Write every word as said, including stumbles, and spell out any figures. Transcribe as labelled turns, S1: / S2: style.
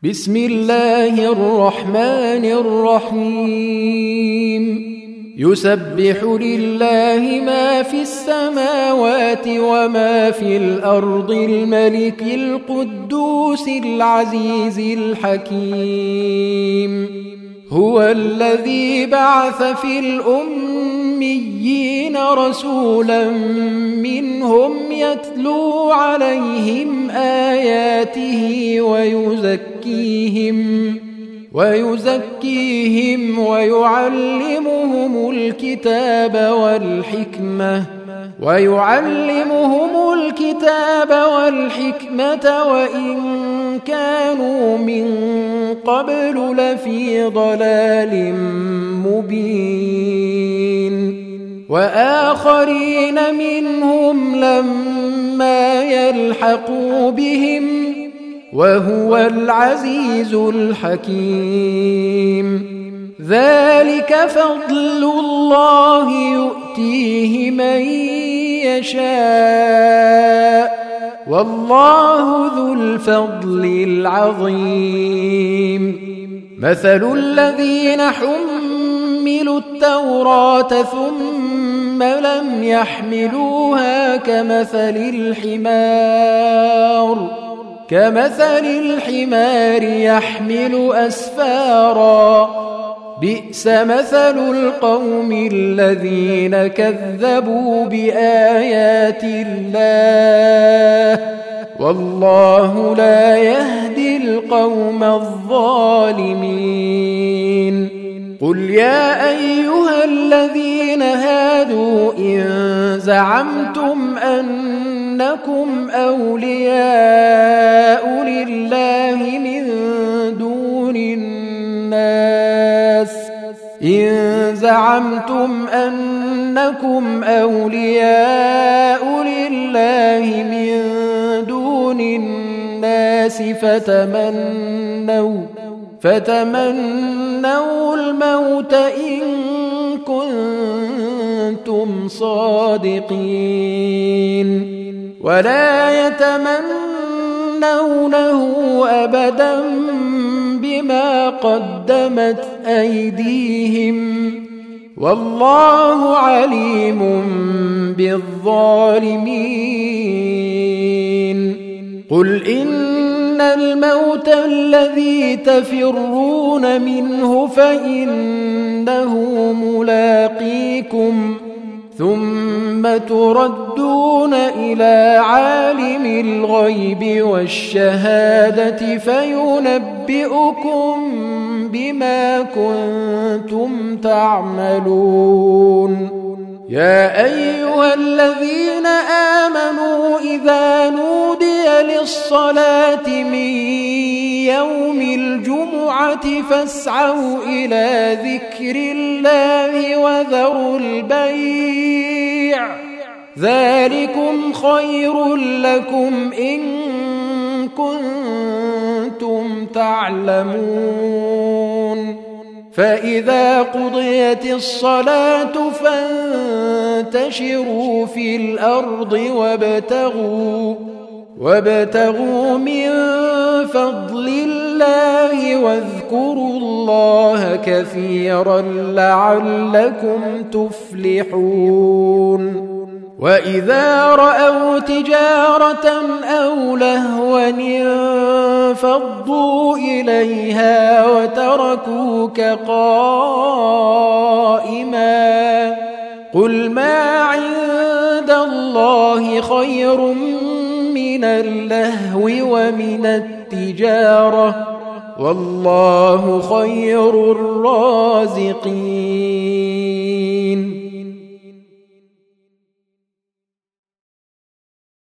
S1: بسم الله الرحمن الرحيم يسبح لله ما في السماوات وما في الأرض الملك القدوس العزيز الحكيم هو الذي بعث في الأميين رسولا منهم يتلو عليهم آياته ويزكيهم ويزكيهم ويعلمهم الكتاب والحكمة ويعلمهم الكتاب والحكمة وإن كانوا من قبل لفي ضلال مبين وآخرين منهم لما يلحقوا بهم وهو العزيز الحكيم ذلك فضل الله يؤتيه من يشاء والله ذو الفضل العظيم مثل الذين حملوا التوراة ثم لم يحملوها كمثل الحمار كمثل الحمار يحمل أسفارا بئس مثل القوم الذين كذبوا بآيات الله والله لا يهدي القوم الظالمين قل يا أيها الذين هادوا إن زعمتم أنكم أولياء لله من دون الناس إن زعمتم أنكم أولياء لله من دون الناس فتمنوا فتمنوا الموت إن كنتم صادقين ولا يتمنونه أبدا بما قدمت أيديهم والله عليم بالظالمين قل إن الموت الذي تفرون منه فإنه ملاقيكم ثم تردون إلى عالم الغيب والشهادة فينبئكم بما كنتم تعملون يا أيها الذين آمنوا إذا نودي للصلاة من يوم الجمعة فاسعوا إلى ذكر الله وذروا البيع ذلكم خير لكم إن كنتم تعلمون فإذا قضيت الصلاة فانتشروا في الأرض وابتغوا وابتغوا من فضل الله واذكروا الله كثيرا لعلكم تفلحون وإذا رأوا تجارة أو لهوا انفضوا إليها وتركوك قائما قل ما عند الله خير من اللهو ومن التجارة والله خير الرازقين